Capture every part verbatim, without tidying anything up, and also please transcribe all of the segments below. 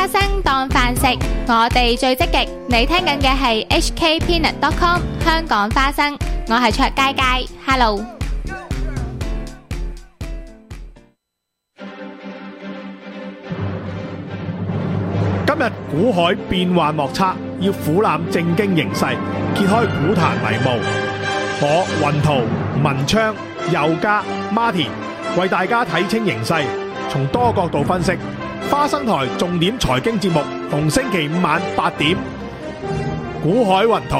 花生當飯食，我哋最積極。你聽緊嘅係 H K Peanut dot com 香港花生，我係卓佳佳 ，Hello。 今日股海變幻莫測，要俯瞰政經形勢，揭開股壇迷霧。我雲圖、文昌、佑嘉、Martin 為大家睇清形勢，從多角度分析。花生台重點財經節目，逢星期五晚八點。股海雲圖。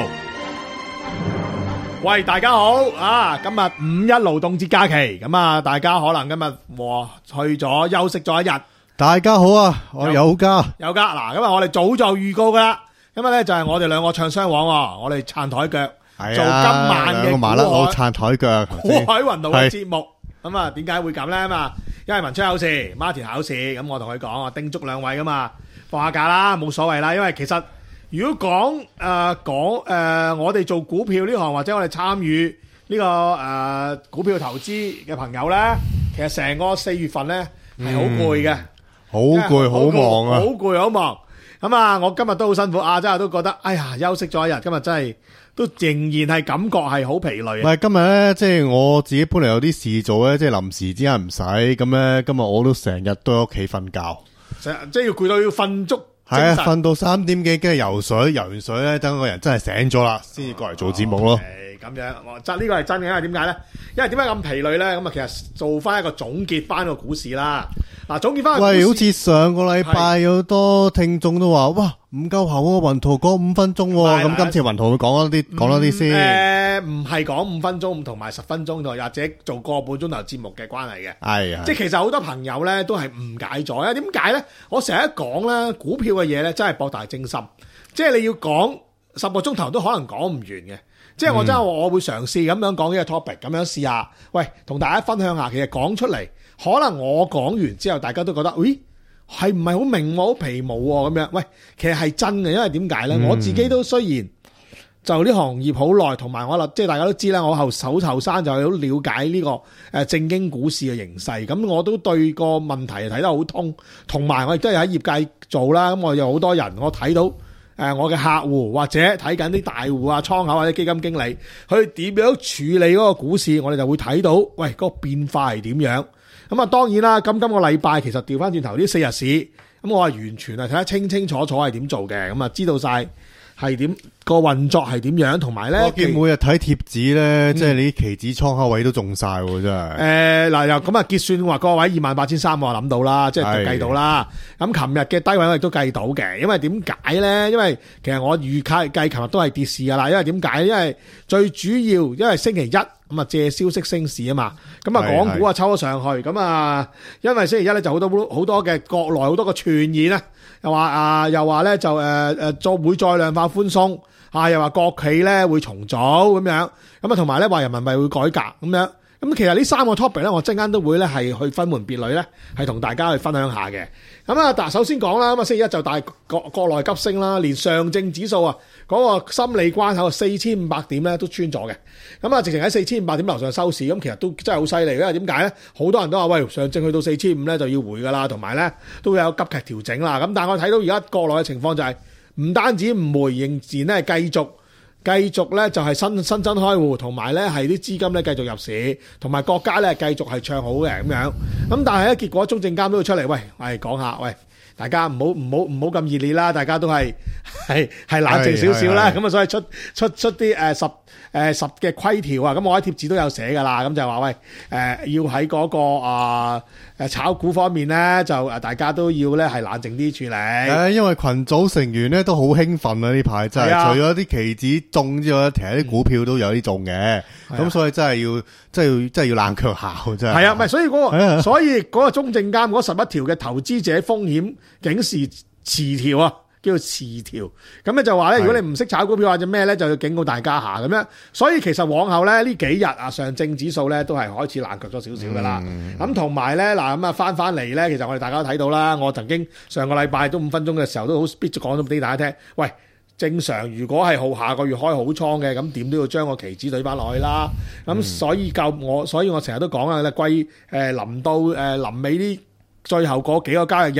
喂，大家好啊！今日五一勞動節假期，咁啊，大家可能今日哇去咗休息咗一日。 大家好啊，我有家有家嗱，今日我哋早就預告噶啦，今日咧就係我哋兩個唱雙簧，我哋撐台腳，做今晚嘅麻甩佬撐台腳， 股海雲圖嘅節目。咁啊，點解會咁咧嘛？因為文昌有事，Martin考試，咁我同佢講，我叮囑兩位噶嘛，放下假啦，冇所謂啦。因為其實如果講誒講誒，我哋做股票呢行或者我哋參與呢個誒股票投資嘅朋友咧，其實成個四月份咧係好攰嘅。 好攰好忙啊！ 好攰好忙咁啊！我今日都好辛苦啊，真係都覺得哎呀，休息咗一日，今日真係都仍然係感覺係好疲累。 唔係今日咧，即係我自己本嚟有啲事做咧，即係臨時之間唔使咁咧。今日我都成日都喺屋企瞓覺， 即係要攰到要瞓足。 係啊，瞓到三點幾，跟住游水，游完水咧，等個人真係醒咗啦，先至過嚟做節目咯。 咁樣，我真呢個係真嘅，因為點解咧？因為點解咁疲累咧？咁啊，其實做翻一個總結翻個股市啦。嗱，總結翻。 喂，好似上個禮拜有好多聽眾都話，哇，唔夠喉啊！雲圖講五分鐘，咁今次雲圖會講多啲，講多啲先。誒， 唔係講五分鐘，同埋十分鐘，或者做個半鐘頭節目嘅關係嘅。 係啊。 即係其實好多朋友咧都係誤解咗啊！點解咧？我成日講咧，股票嘅嘢咧真係博大精深，即係你要講十個鐘頭都可能講唔完嘅。即係我真係我會嘗試咁樣講呢個 topic，咁樣試下，喂，同大家分享下。其實講出嚟，可能我講完之後，大家都覺得，咦，係唔係好明喎，好皮毛喎咁樣？喂，其實係真嘅，因為點解咧？嗯、我自己都雖然就呢行業好耐，同埋我啦，即係大家都知啦，我後手後生就係好了解呢個誒正經股市嘅形勢，咁我都對個問題睇得好通，同埋我亦都係喺業界做啦，咁我有好多人，我睇到。誒，我嘅客戶或者睇緊啲大戶啊、倉口或者基金經理，佢點樣處理嗰個股市，我哋就會睇到，喂，嗰個變化係點樣？咁啊，當然啦，咁今個禮拜其實調翻轉頭呢四日市，咁我係完全係睇得清清楚楚係點做嘅，咁啊知道晒係點個運作係點樣，同埋咧， 我見每日睇貼紙咧，即係你啲期指倉口位都中晒喎，真係。誒， 嗱，又咁啊結算話個位二萬八千三，我諗到啦，即係計到啦。咁琴日嘅低位我亦都計到嘅，因為點解咧？因為其實我預計計琴日都係跌市噶啦，因為點解？因為最主要因為星期一咁啊借消息升市啊嘛，咁啊港股啊抽咗上去，咁啊因為星期一咧就好多好多嘅國內好多個傳言啊。又話啊，又話咧就誒誒，再會再量化寬鬆啊，又話國企咧會重組咁樣，咁啊同埋咧話人民幣會改革咁樣，咁其實呢三個 topic 咧，我陣間都會咧係去分門別類咧，係同大家去分享下嘅。咁啊，嗱，首先講啦，咁啊星期一就大國國內急升啦，連上證指數啊嗰個心理關口四千五百點咧都穿咗嘅，咁啊直情喺四千五百點樓上收市，咁其實都真係好犀利，因為點解咧？好多人都話喂，上證去到四千五咧就要回噶啦，同埋咧都有急劇調整啦。咁但係我睇到而家國內嘅情況就係唔單止唔回，仍然咧繼續繼續咧就係新新增開戶，同埋咧係啲資金咧繼續入市，同埋國家咧繼續係唱好嘅咁樣。咁但係咧結果中證監都會出嚟，喂，我哋講下，喂。大家唔好唔好唔好咁熱烈啦，大家都係係係冷靜少少啦，咁啊所以出出出啲誒十誒十嘅規條啊，咁我喺貼紙都有寫噶啦，咁就係話喂誒、呃、要喺嗰、那個啊誒、呃、炒股方面咧，就誒大家都要咧係冷靜啲處理。誒，因為群組成員咧都好興奮啊，呢排真係，啊、除咗啲期指中之外，其實啲股票都有啲中嘅，咁、啊、所以真係要真係要真係要冷卻下，真係。係啊，唔係所以嗰、那個、啊、所以嗰個中證監嗰十一條嘅投資者風險警示詞條啊，叫做詞條，咁咧就話咧，如果你唔識炒股票或者咩咧，就要警告大家下咁樣。所以其實往後咧呢幾日啊，上證指數咧都係開始冷卻咗少少噶啦。咁同埋咧嗱，咁啊翻翻嚟咧，其實我哋大家都睇到啦。我曾經上個禮拜都五分鐘嘅時候都好 speed 咗講咗俾大家聽。喂，正常如果係好下個月開好倉嘅，咁點都要將個期指對翻落去啦。咁、嗯、所以夠我，所以我成日都講啊，咧歸誒臨到誒臨尾呢最後嗰幾個交易日。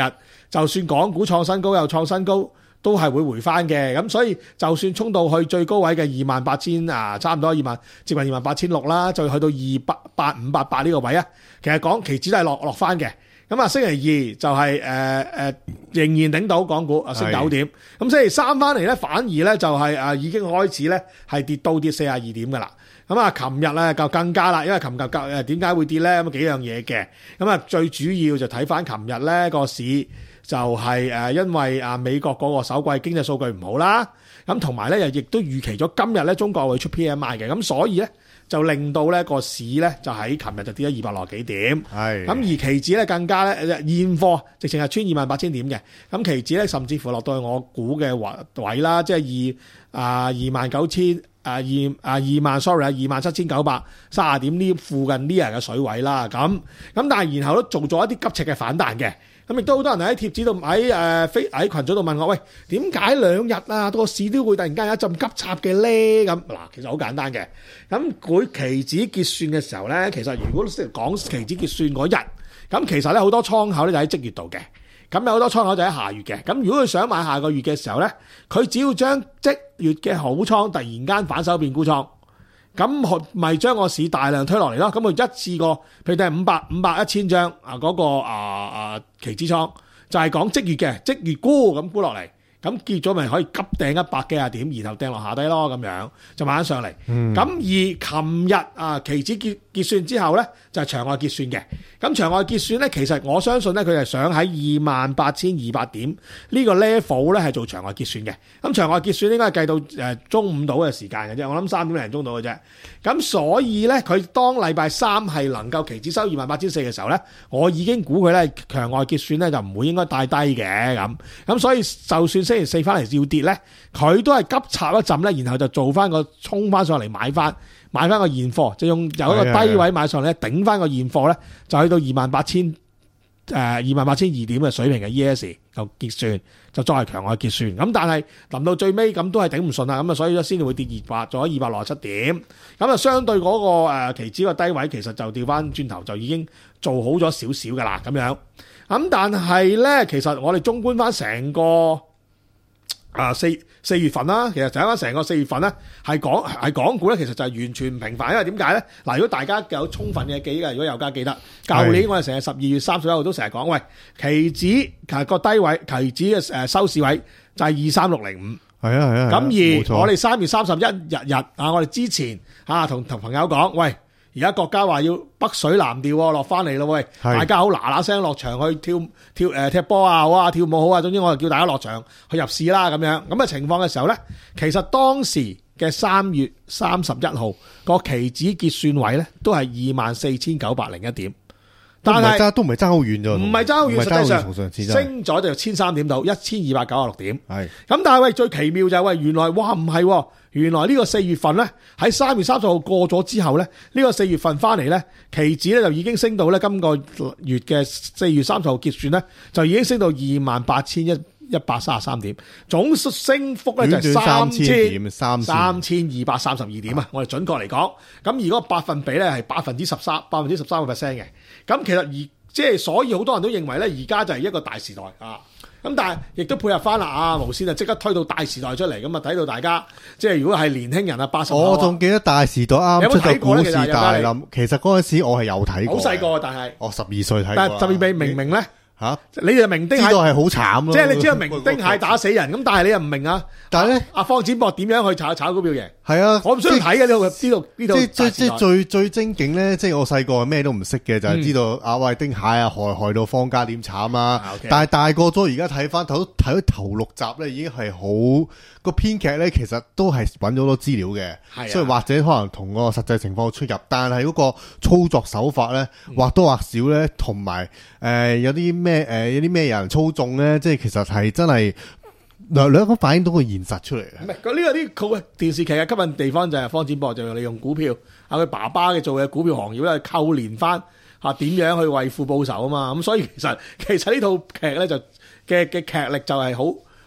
就算港股創新高又創新高，都係會回翻嘅。咁所以就算衝到去最高位嘅二萬八千啊，差唔多二萬接近二萬八千六啦，再去到二八八五八八呢個位啊，其實講期指都係落落翻嘅。咁啊，星期二就係誒誒仍然頂到港股啊，升九點。咁星期三翻嚟咧，反而咧就係誒已經開始咧係跌到跌四十二點噶啦。咁啊，琴日咧就更加啦，因為琴日誒點解會跌咧？咁幾樣嘢嘅。咁啊，最主要就睇翻琴日咧個市就係誒，因為啊美國嗰個首季經濟數據唔好啦，咁同埋咧又亦都預期咗今日咧中國會出 P M I 嘅，咁所以咧就令到咧個市咧就喺琴日就跌咗二百六十幾點。係咁而期指咧更加咧現貨直情係穿二萬八千點嘅，咁期指咧甚至乎落到去我估嘅位啦，即係二啊二萬九千。啊二啊二萬 sorry 啊二萬七千九百三十點呢附近呢日嘅水位啦，咁咁但係然後都做咗一啲急劇嘅反彈嘅，咁亦都好多人喺貼紙度喺誒飛喺群組度問我，喂，點解兩日啊個市都會突然間有一陣急插嘅咧？咁嗱，其實好簡單嘅，咁佢期指結算嘅時候咧，其實如果講期指結算嗰日，咁其實咧好多倉口咧就喺即月度嘅。咁有好多倉口就喺下月嘅，咁如果佢想買下個月嘅時候咧，佢只要將即月嘅好倉突然間反手變沽倉，咁咪將個市大量推落嚟咯。咁佢一次過，譬如係五百、五百、一千張啊嗰個啊啊期指倉，就係講即月嘅即月沽咁沽落嚟，咁結咗咪可以急掟一百幾廿點，然後掟落下低咯，咁樣就慢慢上嚟。咁、嗯、而琴日啊期指結結算之後咧，就係場外結算嘅。咁場外結算咧，其實我相信咧，佢係想喺二萬八千二百點呢個 level 咧係做場外結算嘅。咁場外結算應該係計到誒中午到嘅時間嘅啫，我諗三點零鐘到嘅啫。咁所以咧，佢當禮拜三係能夠期指收二萬八千四嘅時候咧，我已經估佢咧場外結算咧就唔會應該太低嘅咁。咁所以就算星期四翻嚟要跌咧，佢都係急插一陣咧，然後就做翻個衝翻上嚟買翻。買翻個現貨，就用由一個低位買上嚟咧，頂翻個現貨咧，就去到二萬八千誒二萬八千二點嘅水平嘅 E S 就結算，就再係強外結算。咁但係臨到最尾咁都係頂唔順啦，咁啊所以咧先至會跌二百，咗二百六十七點。咁啊相對嗰個誒期指個低位，其實就調翻轉頭就已經做好咗少少噶啦，咁樣。咁但係咧，其實我哋綜觀翻成個。啊四四月份啦，其實就啱啱成個四月份咧，係港係港股咧，其實就係完全唔平凡，因為點解咧？嗱，如果大家有充分嘅記憶，如果有家記得，舊年我哋成日十二月三十一號都成日講，喂，期指其實個低位，期指嘅誒收市位就係二三六零五，係啊係啊，咁而我哋三月三十一日日啊，我哋之前啊同同朋友講，喂。而家國家話要北水南調落翻嚟咯，喂！大家好嗱嗱聲落場去跳跳誒踢波啊，好啊，跳舞好啊，總之我就叫大家落場去入市啦，咁樣咁嘅情況嘅時候咧，其實當時嘅三月三十一號個期指結算位咧，都係二萬四千九百零一點，但係都唔係爭好遠啫，唔係爭好遠，實際上升咗就千三點到一千二百九十六點，係咁，但係喂最奇妙就係喂原來哇唔係。原來呢個四月份咧，喺三月三十號過咗之後咧，呢、呢個四月份翻嚟咧，期指咧就已經升到咧今個月嘅四月三十號結算咧，就已經升到二萬八千一一百三十三點，總升幅咧就係三千點，三千二百三十二點啊！我哋準確嚟講，咁而嗰個百分比咧係百分之十三，百分之十三個 percent 嘅。咁其實而即係所以好多人都認為咧，而家就係一個大時代啊！咁但係亦都配合翻啦，啊無線就即刻推到大時代出嚟，咁啊睇到大家即係如果係年輕人啊，八十後，我仲記得大時代啱出咗股市大冧，其實嗰陣時我係有睇過，好細個，但係我十二歲睇過，但係十二尾明唔明咧？吓，你哋明丁蟹知道係好慘咯，即係你知道明丁蟹打死人，咁但係你又唔明啊？但係咧，阿方展博點樣去炒炒股票嘢？係啊，我唔需要睇嘅呢度，知道呢度。即即即最最精警咧，即係我細個咩都唔識嘅，就係知道阿喂丁蟹啊，害害到方家點慘啊！但係大個咗，而家睇翻睇睇到頭六集咧，已經係好個編劇咧，其實都係揾咗好多資料嘅，所以或者可能同個實際情況出入，但係嗰個操作手法咧，或多或少咧，同埋誒有啲咩誒有啲咩人操縱咧，即係其實係真係。兩兩個反映到個現實出嚟嘅，唔係佢呢個啲佢電視劇嘅吸引地方就係方展博就用利用股票啊，佢爸爸嘅做嘅股票行業咧，扣連翻嚇點樣去為父報仇啊嘛，咁所以其實其實呢套劇咧就嘅嘅劇力就係好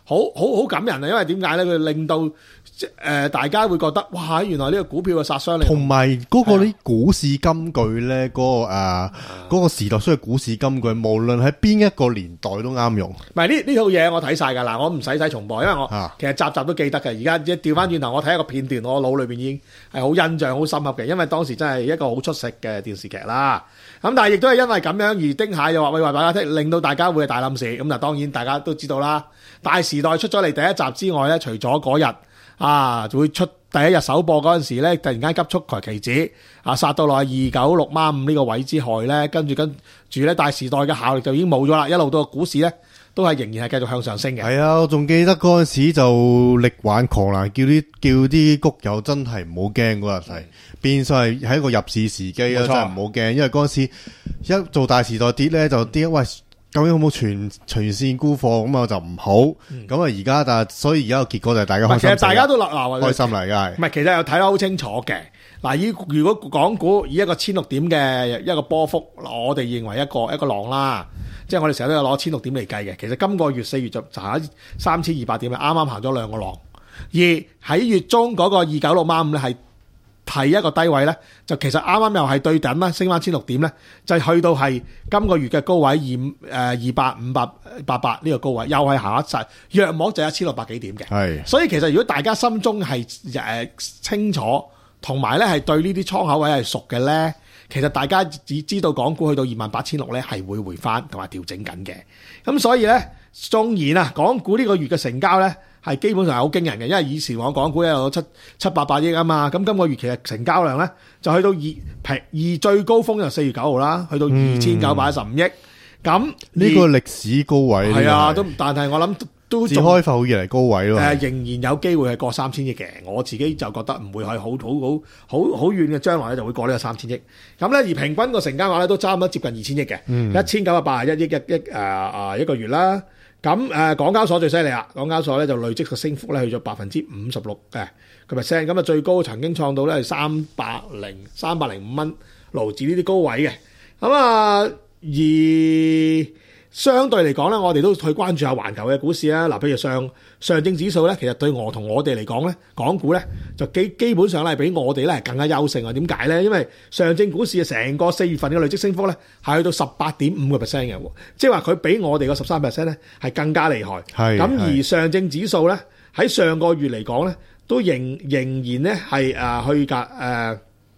好好好感人啊！因為點解咧？佢令到誒、呃、大家會覺得哇，原來呢個股票嘅殺傷力， 同埋嗰個啲股市金句咧，嗰、嗰個誒嗰、呃嗰個時代需要股市金句，無論喺邊一個年代都啱用。 唔係呢呢套嘢我睇晒㗎啦，我唔使睇重播，因為我、 啊、 其實集集都記得嘅。而家一調翻轉頭，我睇一個片段，我腦裏邊已經係好印象好深刻嘅，因為當時真係一個好出色嘅電視劇啦。咁但係亦都係因為咁樣而丁蟹又話喂話大家聽，令到大家會係大冧市。咁嗱，當然大家都知道啦。大時代出咗嚟第一集之外咧，除咗嗰日啊會出第一日首播嗰陣時咧，突然間急速抬旗子啊，殺到落去二九六孖五呢個位之害咧，跟住跟住咧大時代嘅效力就已經冇咗啦，一路到個股市咧都係仍然係繼續向上升嘅。 係啊，我仲記得嗰陣時就力挽狂瀾，叫啲叫啲谷友真係唔好驚嗰日係，變相係喺一個入市時機啊，真係唔好驚，因為嗰陣時一做大時代跌咧就跌，喂。究竟有冇全全線沽貨咁啊？就唔好咁啊！而家但係所以而家個結果就係大家開心， 其實大家都鬧鬧開心嚟㗎， 唔係，其實又睇得好清楚嘅。嗱，以如果港股以一個千六點嘅一個波幅，我哋認為一個一個浪啦，即係我哋成日都有攞千六點嚟計嘅。其實今個月四月就行三千二百點，啱啱行咗兩個浪。而喺月中嗰個二九六孖五咧係。係一個低位咧，就其實啱啱又係對等啦，升翻千六點咧，就去到係今個月嘅高位二誒二百五百八百呢個高位，又係行一齊，約莫就一千六百幾點嘅。係，所以其實如果大家心中係誒清楚，同埋咧係對呢啲倉口位係熟嘅咧，其實大家只知道港股去到二萬八千六咧係會回翻同埋調整緊嘅。咁所以咧，縱然啊，港股呢個月嘅成交咧。係基本上係好驚人嘅，因為以前我港股有七七八百億啊嘛，咁今個月其實成交量咧就去到二平二最高峰就四月九號啦，去到二千九百一十五億，咁呢個歷史高位係啊，都但係我諗都自開埠以嚟高位咯， 誒仍然有機會係過三千億嘅，我自己就覺得唔會係好好好好好遠嘅將來咧就會過呢個三千億，咁咧而平均個成交額咧都差唔多接近二千億嘅，一千九百八十一億一億誒誒一個月啦。咁誒、呃，港交所最犀利啦！港交所咧就累積個升幅咧去咗百分之五十六嘅個 percent，咁啊最高曾經創到咧係三百零三百零五蚊，勞指呢啲高位嘅。咁啊，而相對嚟講咧，我哋都去關注下環球嘅股市啦。嗱，譬如上上證指數咧，其實對我同我哋嚟講咧，港股咧就基基本上咧係比我哋咧係更加優勝啊！點解咧？因為上證股市嘅成個四月份嘅累積升幅咧係去到十八點五個 percent 嘅，即係話佢比我哋個十三 percent 咧係更加厲害。係咁而上證指數咧喺上個月嚟講咧，都仍仍然咧係誒去價誒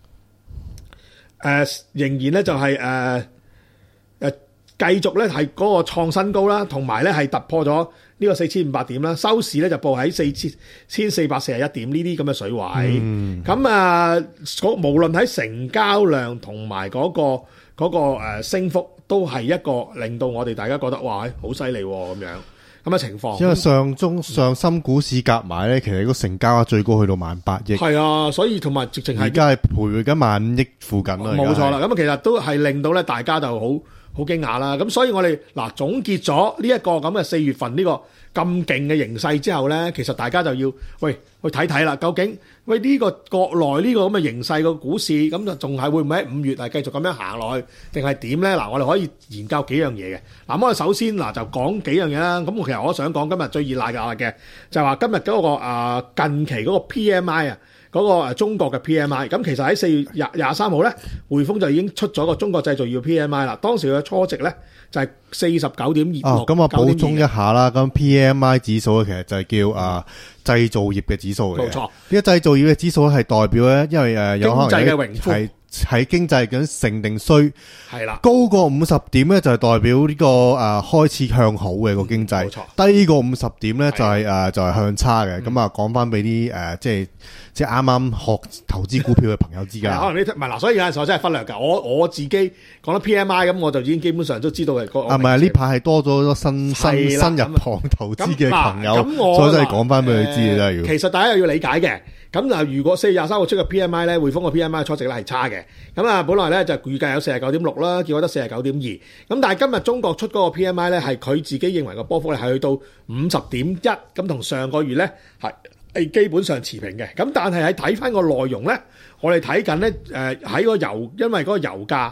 誒，仍然咧就係誒誒。呃繼續咧係嗰個創新高啦，同埋咧係突破咗呢個四千五百點啦，收市咧就報喺四千千四百四十一點呢啲咁嘅水位。咁、嗯、啊，無論喺成交量同埋嗰個嗰、嗰個誒升幅，都係一個令到我哋大家覺得哇，好犀利咁樣咁嘅情況。因為上中上深股市夾埋咧，其實個成交額最高去到萬八億。係啊，所以同埋直情係而家係徘徊緊萬五億附近啦。 冇錯啦，咁其實都係令到咧大家就好。好驚訝啦！咁所以我哋嗱總結咗呢一個咁嘅四月份呢個咁勁嘅形勢之後咧，其實大家就要喂去睇睇啦，究竟喂呢個國內呢個咁嘅形勢個股市咁就仲係會唔會喺五月係繼續咁樣行落去，定係點咧？嗱，我哋可以研究幾樣嘢嘅。嗱，咁我哋首先嗱就講幾樣嘢啦。咁我其實我想講今日最熱辣嘅嘅就係話今日嗰個啊近期嗰個 P M I 啊。嗰個中國嘅 P M I， 咁其實喺四月廿廿三號咧，匯豐就已經出咗個中國製造業 P M I 啦。當時嘅初值咧就係四十九點二六。 咁我補充一下啦，咁 P M I 指數咧其實就係叫啊、呃、製造業嘅指數嚟嘅。冇錯，呢個製造業嘅指數係代表咧，因為誒有可能經濟嘅榮枯係喺經濟緊盛定衰，係啦，高過五十點咧就係代表呢、這個誒、呃、開始向好嘅個經濟。冇錯，低過五十點咧就係、是、誒、呃、就係、是、向差嘅。咁啊講翻俾啲誒即係。即係啱啱學投資股票嘅朋友知㗎，可能你唔係嗱，所以有陣時我真係忽略㗎。我我自己講得 P M I 咁，我就已經基本上都知道嘅。啊，唔係呢排係多咗好多新新新入行投資嘅朋友，所以真係講翻俾佢知嘅真係要。其實大家又要理解嘅。咁嗱，如果四月廿三號出嘅 P M I 咧，匯豐嘅 P M I 初值咧係差嘅。咁啊，本來咧就預計有四十九點六啦，結果得四十九點二。咁但係今日中國出嗰個 P M I 咧，係佢自己認為個波幅咧係去到五十點一，咁同上個月咧係。係基本上持平嘅，咁但係喺睇翻個內容咧，我哋睇緊咧，誒喺個油，因為嗰個油價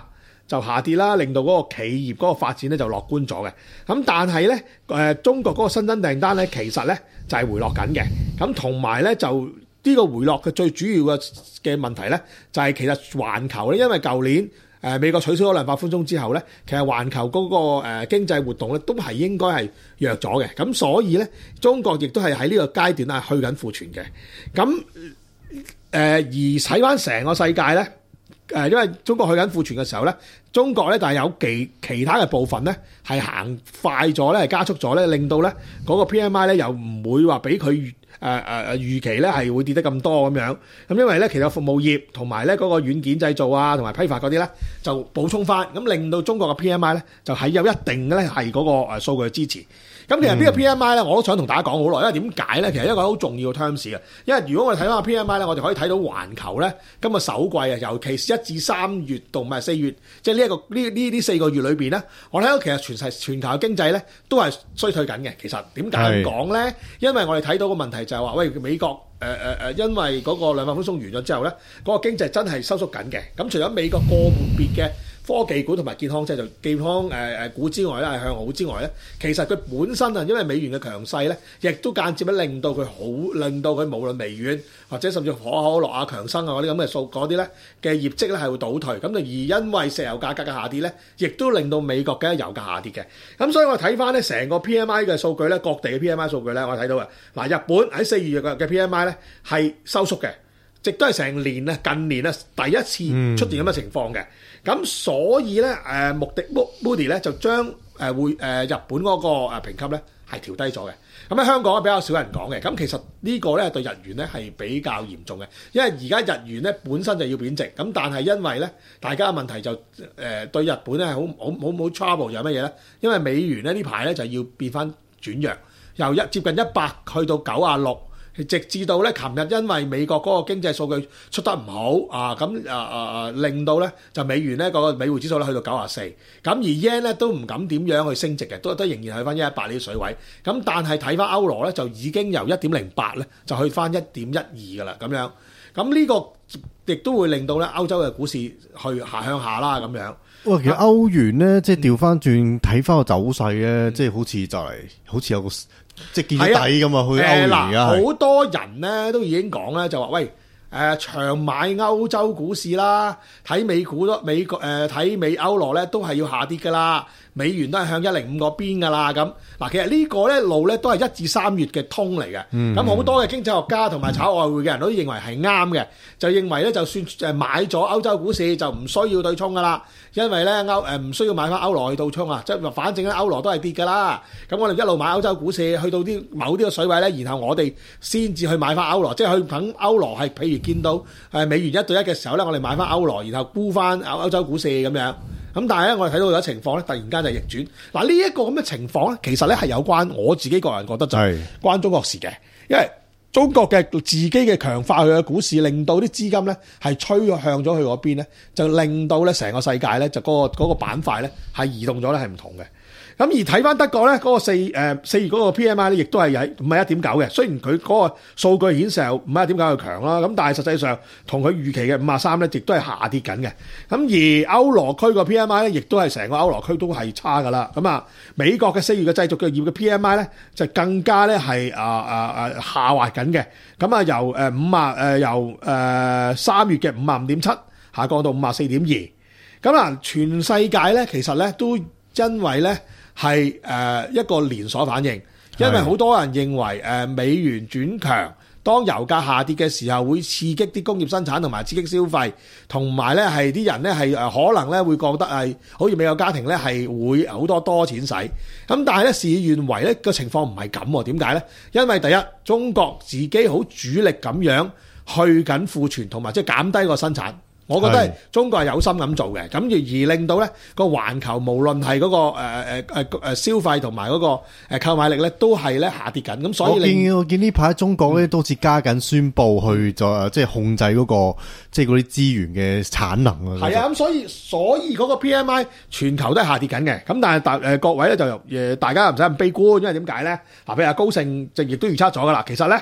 就下跌啦，令到嗰個企業嗰個發展咧就樂觀咗嘅。咁但係咧誒中國嗰個新增訂單咧其實咧就係回落緊嘅。咁同埋咧就呢個回落嘅最主要嘅嘅問題咧就係其實環球咧，因為舊年誒美國取消咗量化寬鬆之後咧，其實環球嗰個誒經濟活動咧都係應該係弱咗嘅。咁所以咧中國亦都係喺呢個階段係去緊庫存嘅。咁誒而睇翻成個世界咧。誒，因為中國去緊庫存嘅時候咧，中國咧但係有其其他嘅部分咧係行快咗咧，係加速咗咧，令到咧嗰個 P M I 咧又唔會話俾佢誒誒誒預期咧係會跌得咁多咁樣。咁因為咧其實服務業同埋咧嗰個軟件製造啊同埋批發嗰啲咧就補充翻，咁令到中國嘅 P M I 咧就係有一定嘅咧係嗰個誒數據支持。咁其實呢個 P M I 咧，我都想同大家講好耐，因為點解咧？其實一個好重要嘅 terms 嘅，因為如果我哋睇翻個 P M I 咧，我哋可以睇到環球咧今個首季啊，尤其是一至三月同埋四月，即係呢一個呢呢呢四個月裏邊咧，我睇到其實全世全球嘅經濟咧都係衰退緊嘅。其實點解咁講咧？因為我哋睇到個問題就係話，喂美國誒誒誒，因為嗰個量化寬鬆完咗之後咧，嗰個經濟真係收縮緊嘅。咁除咗美國個別嘅科技股同埋健康即係就健康誒誒股之外咧係向好之外咧，其實佢本身啊，因為美元嘅強勢咧，亦都間接咧令到佢好，令到佢無論微軟或者甚至可口可樂啊、強生啊嗰啲咁嘅數嗰啲咧嘅業績咧係會倒退。咁就而因為石油價格嘅下跌咧，亦都令到美國嘅油價下跌嘅。咁所以我睇翻咧成個 P M I 嘅數據咧，各地嘅 P M I 數據咧，我睇到啊，嗱日本喺四月嘅嘅 P M I 咧係收縮嘅，亦都係成年啊近年啊第一次出現咁嘅情況嘅。咁、嗯、所以咧，誒穆迪 Moody 咧就將誒會誒日本嗰個誒評級咧係調低咗嘅。咁喺香港比較少人講嘅。咁其實呢個咧對日元咧係比較嚴重嘅，因為而家日元咧本身就要貶值，咁但係因為咧大家嘅問題就誒對日本咧係好好好好 trouble 有乜嘢咧？因為美元咧呢排咧就要變翻轉弱，由一接近一百去到九啊六。直至到咧，琴日因為美國嗰個經濟數據出得唔好啊，咁啊啊啊，令到咧就美元咧個美匯指數咧去到九十四，咁而 yen 咧都唔敢點樣去升值嘅，都都仍然去翻一一八呢啲水位。咁但係睇翻歐羅咧，就已經由一點零八咧就去翻一點一二噶啦，咁樣。咁呢個亦都會令到咧歐洲嘅股市去下向下啦，咁樣。 哇，其實歐元咧，即係調翻轉睇翻個走勢咧，即係好似就嚟，好似有個。即係見底咁啊！去歐元而家好多人咧都已經講咧，就話喂誒、呃、長買歐洲股市啦，睇美股都美國誒睇美歐羅咧都係要下跌噶啦，美元都係向一零五嗰邊噶啦咁。嗱，其實呢個咧路咧都係一至三月嘅通嚟嘅。咁、嗯、好多嘅經濟學家同埋炒外匯嘅人都認為係啱嘅，就認為咧就算誒買咗歐洲股市就唔需要對沖噶啦。因為咧歐誒唔需要買翻歐羅去倒沖啊，即係反正咧歐羅都係跌㗎啦。咁我哋一路買歐洲股市，去到啲某啲嘅水位咧，然後我哋先至去買翻歐羅，即係去等歐羅係譬如見到誒美元一對一嘅時候咧，我哋買翻歐羅，然後沽翻歐歐洲股市咁樣。咁但係咧，我哋睇到有情況咧，突然間就逆轉。嗱，呢一個咁嘅情況咧，其實咧係有關我自己個人覺得就係關中國事嘅，因為中國嘅自己嘅強化佢嘅股市，令到啲資金咧係吹向咗佢嗰邊咧，就令到咧成個世界咧就嗰個嗰個板塊咧係移動咗咧係唔同嘅。咁而睇翻德國咧嗰個四誒四月嗰個 P M I 咧，亦都係喺唔係一點九嘅。雖然佢嗰個數據顯示唔係一點九係強啦，咁但係實際上同佢預期嘅五十三咧，亦都係下跌緊嘅。咁而歐羅區個 P M I 咧，亦都係成個歐羅區都係差噶啦。咁啊，美國嘅四月嘅製造業嘅 P M I 咧，就更加咧係啊啊啊下滑緊嘅。咁啊由誒五啊誒由誒三月嘅五啊五點七下降到五啊四點二。咁啊，全世界咧其實咧都因為咧。係誒一個連鎖反應，因為好多人認為誒美元轉強，當油價下跌嘅時候，會刺激啲工業生產同埋刺激消費，同埋咧係啲人咧係誒可能咧會覺得係好似美國家庭咧係會好多多錢使，咁但係咧事與願違咧個情況唔係咁喎，點解咧？因為第一，中國自己好主力咁樣去緊庫存，同埋即係減低個生產。我覺得係中國係有心咁做嘅，咁而而令到咧個環球無論係嗰個誒誒誒誒消費同埋嗰個誒購買力咧，都係咧下跌緊。咁所以我見我見呢排中國咧都好似加緊宣佈去就即係控制嗰個即係嗰啲資源嘅產能啊。 係啊，咁所以所以嗰個 P M I 全球都係下跌緊嘅。咁但係大誒各位咧就誒大家唔使咁悲觀，因為點解咧？嗱，譬如阿高盛就亦都預測咗噶啦，其實咧。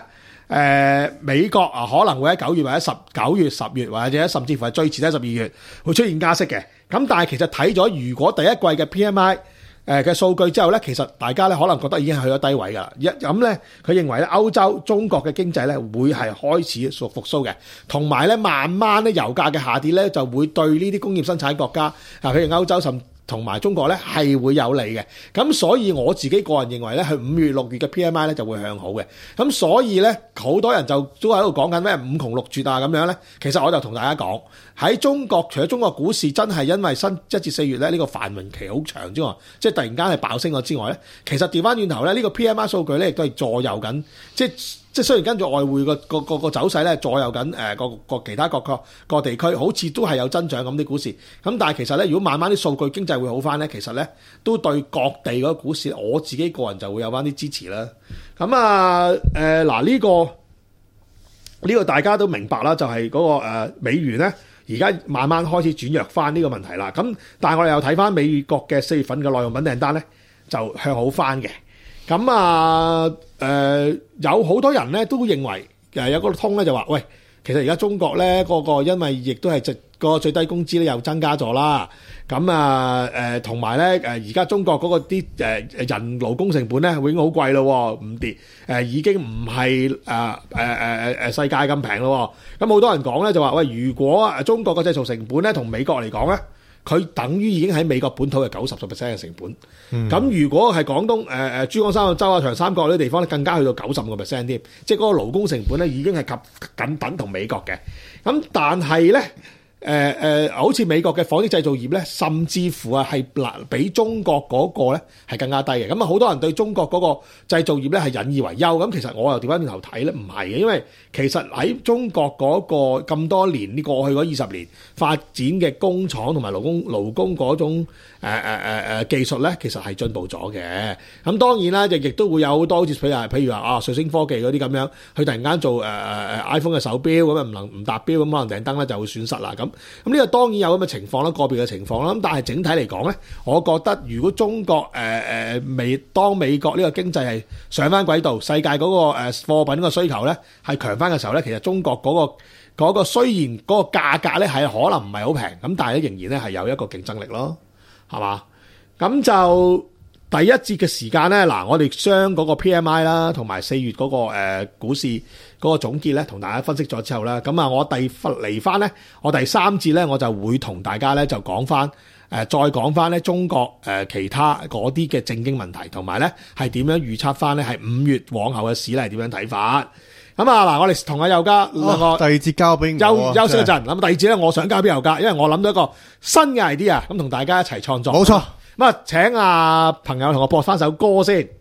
呃、美國啊可能會喺九月或者十九月、十月或者甚至乎係最遲喺十二月會出現加息嘅。咁但係其實睇咗如果第一季嘅 P M I 誒嘅數據之後咧，其實大家咧可能覺得已經係去咗低位㗎啦。一咁咧，佢認為咧歐洲、中國嘅經濟咧會係開始復復甦嘅，同埋咧慢慢咧油價嘅下跌咧就會對呢啲工業生產國家啊，譬如歐洲甚同埋中國咧係會有利嘅。咁所以我自己個人認為咧，佢五月、六月嘅 P M I 咧就會向好嘅。咁所以咧，好多人就都喺度講緊咩五窮六絕啊咁樣咧。其實我就同大家講，喺中國除咗中國股市真係因為新一至四月咧呢個繁榮期好長之外，即係突然間係爆升咗之外咧，其實調翻轉頭咧呢個 P M I 數據咧亦都係左右緊，即係即係雖然跟住外匯個個個個走勢咧左右緊誒個個其他各個個地區好似都係有增長咁啲股市，咁但係其實咧如果慢慢啲數據經濟會好翻咧，其實咧都對各地嗰個股市我自己個人就會有翻啲支持啦。咁啊誒嗱呢個呢個大家都明白啦，就係嗰個誒美元咧而家慢慢開始轉弱翻呢個問題啦。咁但係我哋又睇翻美國嘅四月份嘅耐用品訂單咧就向好翻嘅。咁啊，誒、呃、有好多人咧都認為誒有個通咧就話，喂，其實而家中國咧個個因為亦都係直個最低工資咧又增加咗啦，咁啊誒同埋咧誒而家中國嗰個啲誒人勞工成本咧已經好貴咯，唔跌誒已經唔係誒誒誒誒世界咁平咯。咁好多人講咧就話，喂，如果中國個製造成本咧同美國嚟講咧，佢等於已經喺美國本土嘅九十個 percent 嘅成本，咁、嗯、如果係廣東誒誒珠江三角洲啊、長三角呢啲地方咧，更加去到九十個 percent 添，即係嗰個勞工成本咧已經係及緊等同美國嘅。咁但係咧誒誒，好似美國嘅紡織製造業咧，甚至乎啊係嗱比中國嗰個咧係更加低嘅。咁啊，好多人對中國嗰個製造業咧係引以為憂。咁其實我又調翻轉頭睇咧，唔係嘅，因為其實喺中國嗰個咁多年呢過去嗰二十年發展嘅工廠同埋勞工勞工嗰種誒誒誒誒技術咧，其實係進步咗嘅。咁當然啦，亦亦都會有好多好似譬如話譬如話啊瑞星科技嗰啲咁樣，佢突然間做誒誒誒 iPhone 嘅手錶咁啊唔能唔達標咁可能訂單咧就會損失啦咁。咁呢個當然有咁嘅情況啦，個別嘅情況啦。咁但係整體嚟講咧，我覺得如果中國誒誒美當美國呢個經濟係上翻軌道，世界嗰個誒貨品個需求咧係強翻嘅時候咧，其實中國嗰個嗰個雖然嗰個價格咧係可能唔係好平，咁但係咧仍然咧係有一個競爭力咯，係嘛？咁就第一節嘅時間咧，嗱我哋將嗰個 P M I 啦，同埋四月嗰個誒股市嗰個總結咧，同大家分析咗之後啦，咁啊我第嚟翻咧，我第三節咧我就會同大家咧就講翻誒，再講翻咧中國誒其他嗰啲嘅政經問題，同埋咧係點樣預測翻咧係五月往後嘅市咧係點樣睇法。咁啊嗱，我哋同阿佑嘉兩個、哦、第二節交俾我，休休息一陣。咁第二節咧，我想交俾佑嘉，因為我諗到一個新嘅 idea，咁同大家一齊創作。冇錯。咁啊，請阿朋友同我播翻首歌先。